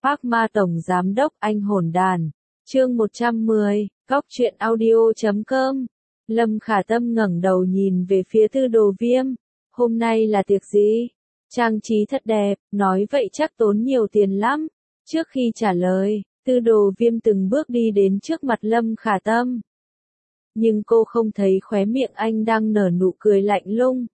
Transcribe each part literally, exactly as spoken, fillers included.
Phác Ma Tổng Giám Đốc Anh Hồn Đàn. Chương một trăm mười, Góc truyện audio chấm com. Lâm Khả Tâm ngẩng đầu nhìn về phía Tư Đồ Viêm. Hôm nay là tiệc gì? Trang trí thật đẹp, nói vậy chắc tốn nhiều tiền lắm. Trước khi trả lời, Tư Đồ Viêm từng bước đi đến trước mặt Lâm Khả Tâm. Nhưng cô không thấy khóe miệng anh đang nở nụ cười lạnh lùng.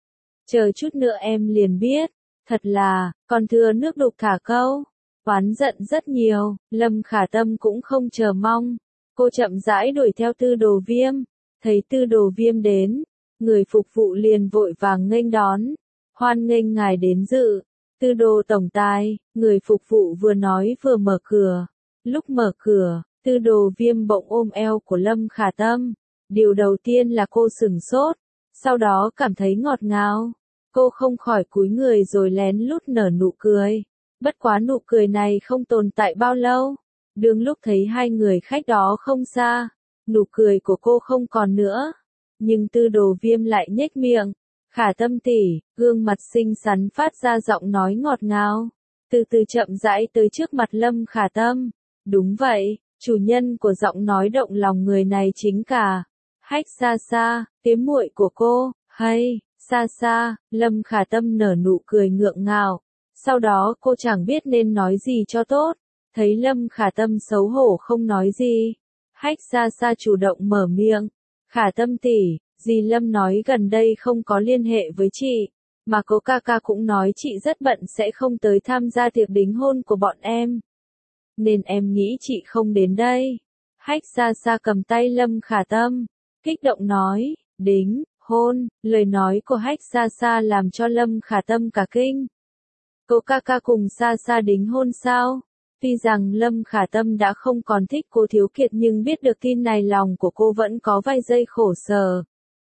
Chờ chút nữa em liền biết. Thật là, còn thừa nước đục thả câu. Oán giận rất nhiều, Lâm Khả Tâm cũng không chờ mong. Cô chậm rãi đuổi theo Tư Đồ Viêm. Thấy Tư Đồ Viêm đến, người phục vụ liền vội vàng nghênh đón. Hoan nghênh ngài đến dự. Tư Đồ tổng tài, người phục vụ vừa nói vừa mở cửa. Lúc mở cửa, Tư Đồ Viêm bỗng ôm eo của Lâm Khả Tâm. Điều đầu tiên là cô sửng sốt, sau đó cảm thấy ngọt ngào. Cô không khỏi cúi người rồi lén lút nở nụ cười. Bất quá nụ cười này không tồn tại bao lâu. Đương lúc thấy hai người khách đó không xa, nụ cười của cô không còn nữa. Nhưng Tư Đồ Viêm lại nhếch miệng. Khả Tâm tỷ, gương mặt xinh xắn phát ra giọng nói ngọt ngào. Từ từ chậm rãi tới trước mặt Lâm Khả Tâm. Đúng vậy, chủ nhân của giọng nói động lòng người này chính cả Hách Xa Xa, tím muội của cô. Hay, Xa Xa, Lâm Khả Tâm nở nụ cười ngượng ngạo. Sau đó cô chẳng biết nên nói gì cho tốt. Thấy Lâm Khả Tâm xấu hổ không nói gì, Hách Xa Xa chủ động mở miệng. Khả Tâm tỷ, dì Lâm nói gần đây không có liên hệ với chị, mà cô ca ca cũng nói chị rất bận sẽ không tới tham gia tiệc đính hôn của bọn em. Nên em nghĩ chị không đến đây. Hách Xa Xa cầm tay Lâm Khả Tâm, kích động nói, đính hôn. Lời nói của Hách Xa Xa làm cho Lâm Khả Tâm cả kinh. Cô ca ca cùng Xa Xa đính hôn sao? Tuy rằng Lâm Khả Tâm đã không còn thích cô Thiếu Kiệt nhưng biết được tin này lòng của cô vẫn có vài giây khổ sở.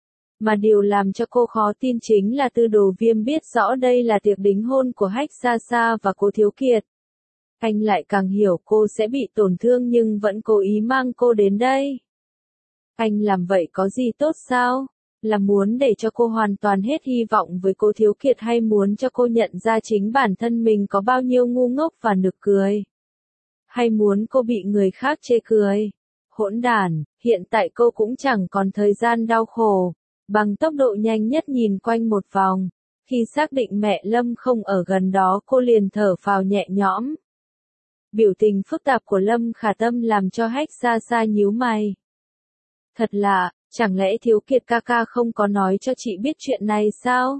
Mà điều làm cho cô khó tin chính là Tư Đồ Viêm biết rõ đây là tiệc đính hôn của Hách Xa Xa và cô Thiếu Kiệt. Anh lại càng hiểu cô sẽ bị tổn thương nhưng vẫn cố ý mang cô đến đây. Anh làm vậy có gì tốt sao? Là muốn để cho cô hoàn toàn hết hy vọng với cô Thiếu Kiệt hay muốn cho cô nhận ra chính bản thân mình có bao nhiêu ngu ngốc và nực cười? Hay muốn cô bị người khác chê cười? Hỗn đản, hiện tại cô cũng chẳng còn thời gian đau khổ. Bằng tốc độ nhanh nhất nhìn quanh một vòng. Khi xác định mẹ Lâm không ở gần đó cô liền thở phào nhẹ nhõm. Biểu tình phức tạp của Lâm Khả Tâm làm cho Hách Xa Xa nhíu mày. Thật lạ, chẳng lẽ Thiếu Kiệt ca ca không có nói cho chị biết chuyện này sao?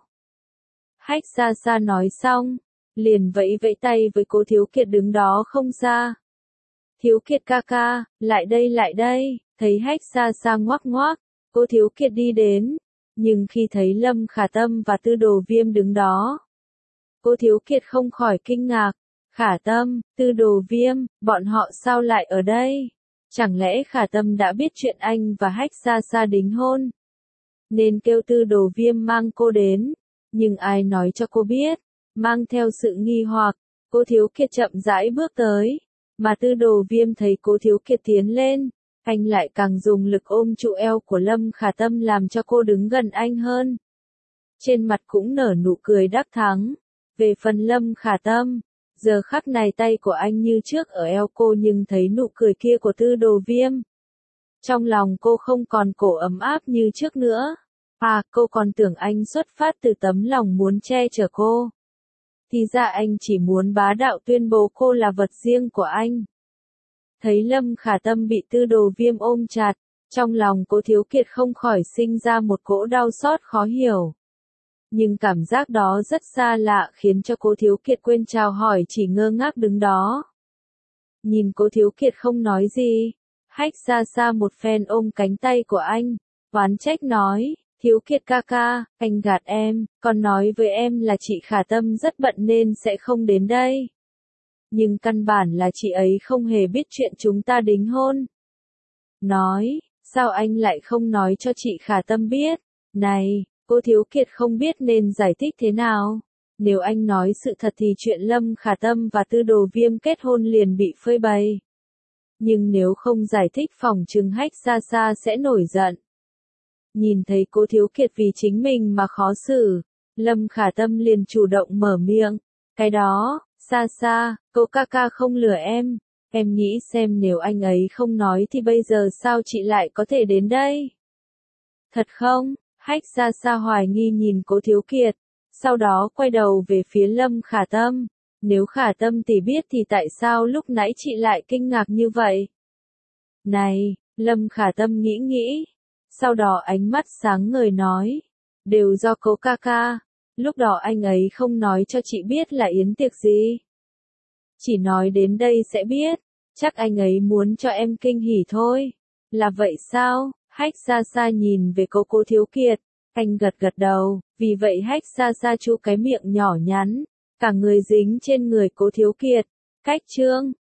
Hách Xa Xa nói xong, liền vẫy vẫy tay với cô Thiếu Kiệt đứng đó không xa. Thiếu Kiệt ca ca, lại đây lại đây. Thấy Hách Xa Xa ngoắc ngoắc, cô Thiếu Kiệt đi đến. Nhưng khi thấy Lâm Khả Tâm và Tư Đồ Viêm đứng đó, cô Thiếu Kiệt không khỏi kinh ngạc. Khả Tâm, Tư Đồ Viêm, bọn họ sao lại ở đây? Chẳng lẽ Khả Tâm đã biết chuyện anh và Hách Xa Xa đính hôn, nên kêu Tư Đồ Viêm mang cô đến? Nhưng ai nói cho cô biết? Mang theo sự nghi hoặc, cô Thiếu Kiệt chậm rãi bước tới. Mà Tư Đồ Viêm thấy cô Thiếu Kiệt tiến lên, anh lại càng dùng lực ôm trụ eo của Lâm Khả Tâm làm cho cô đứng gần anh hơn. Trên mặt cũng nở nụ cười đắc thắng. Về phần Lâm Khả Tâm, giờ khắc này tay của anh như trước ở eo cô nhưng thấy nụ cười kia của Tư Đồ Viêm. Trong lòng cô không còn cổ ấm áp như trước nữa. À, cô còn tưởng anh xuất phát từ tấm lòng muốn che chở cô. Thì ra anh chỉ muốn bá đạo tuyên bố cô là vật riêng của anh. Thấy Lâm Khả Tâm bị Tư Đồ Viêm ôm chặt, trong lòng cô Thiếu Kiệt không khỏi sinh ra một cỗ đau xót khó hiểu. Nhưng cảm giác đó rất xa lạ khiến cho cô Thiếu Kiệt quên chào hỏi chỉ ngơ ngác đứng đó. Nhìn cô Thiếu Kiệt không nói gì, Hách Xa Xa một phen ôm cánh tay của anh, oán trách nói, Thiếu Kiệt ca ca, anh gạt em, còn nói với em là chị Khả Tâm rất bận nên sẽ không đến đây. Nhưng căn bản là chị ấy không hề biết chuyện chúng ta đính hôn. Nói, sao anh lại không nói cho chị Khả Tâm biết? Này, cô Thiếu Kiệt không biết nên giải thích thế nào. Nếu anh nói sự thật thì chuyện Lâm Khả Tâm và Tư Đồ Viêm kết hôn liền bị phơi bày. Nhưng nếu không giải thích phòng chừng Hách Xa Xa sẽ nổi giận. Nhìn thấy cô Thiếu Kiệt vì chính mình mà khó xử, Lâm Khả Tâm liền chủ động mở miệng. Cái đó, Xa xa, cô ca ca không lừa em. Em nghĩ xem nếu anh ấy không nói thì bây giờ sao chị lại có thể đến đây? Thật không? Hách xa xa hoài nghi nhìn Cố Thiếu Kiệt, sau đó quay đầu về phía Lâm Khả Tâm. Nếu Khả Tâm tỷ biết thì tại sao lúc nãy chị lại kinh ngạc như vậy? Này, Lâm Khả Tâm nghĩ nghĩ, sau đó ánh mắt sáng ngời nói, đều do Cố ca ca, lúc đó anh ấy không nói cho chị biết là yến tiệc gì. Chỉ nói đến đây sẽ biết, chắc anh ấy muốn cho em kinh hỉ thôi. Là vậy sao? Hách xa xa nhìn về cô Cố Thiếu Kiệt, anh gật gật đầu, vì vậy hách xa xa chu cái miệng nhỏ nhắn, cả người dính trên người Cố Thiếu Kiệt. Cách chương